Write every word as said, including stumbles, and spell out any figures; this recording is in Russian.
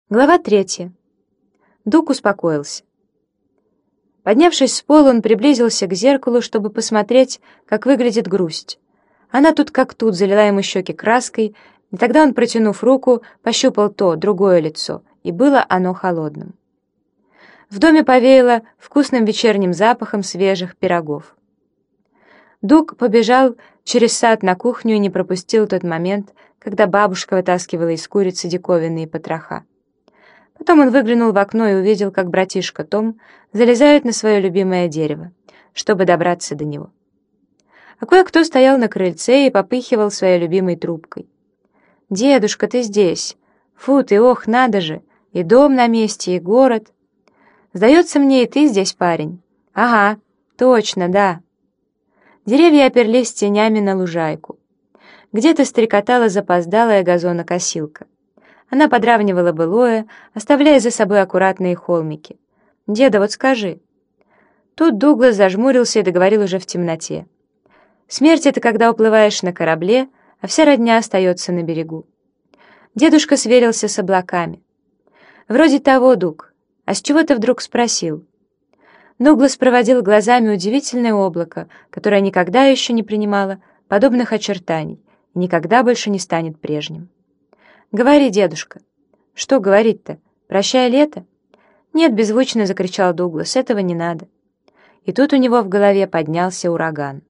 Глава третья. Дуг успокоился. Поднявшись с пола, он приблизился к зеркалу, чтобы посмотреть, как выглядит грусть. Она тут как тут залила ему щеки краской, и тогда он, протянув руку, пощупал то, другое лицо, и было оно холодным. В доме повеяло вкусным вечерним запахом свежих пирогов. Дуг побежал через сад на кухню и не пропустил тот момент, когда бабушка вытаскивала из курицы диковинные потроха. Потом он выглянул в окно и увидел, как братишка Том залезает на свое любимое дерево, чтобы добраться до него. А кое-кто стоял на крыльце и попыхивал своей любимой трубкой. «Дедушка, ты здесь! Фу ты, ох, надо же! И дом на месте, и город! Сдается мне, и ты здесь, парень!» «Ага, точно, да!» Деревья оперлись тенями на лужайку. Где-то стрекотала запоздалая газонокосилка. Она подравнивала былое, оставляя за собой аккуратные холмики. «Деда, вот скажи». Тут Дуглас зажмурился и договорил уже в темноте. «Смерть — это когда уплываешь на корабле, а вся родня остается на берегу». Дедушка сверился с облаками. «Вроде того, Дуг. А с чего ты вдруг спросил?» Дуглас проводил глазами удивительное облако, которое никогда еще не принимало подобных очертаний и никогда больше не станет прежним. «Говори, дедушка». «Что говорить-то? Прощай лето?» «Нет», — беззвучно закричал Дуглас, — «этого не надо». И тут у него в голове поднялся ураган.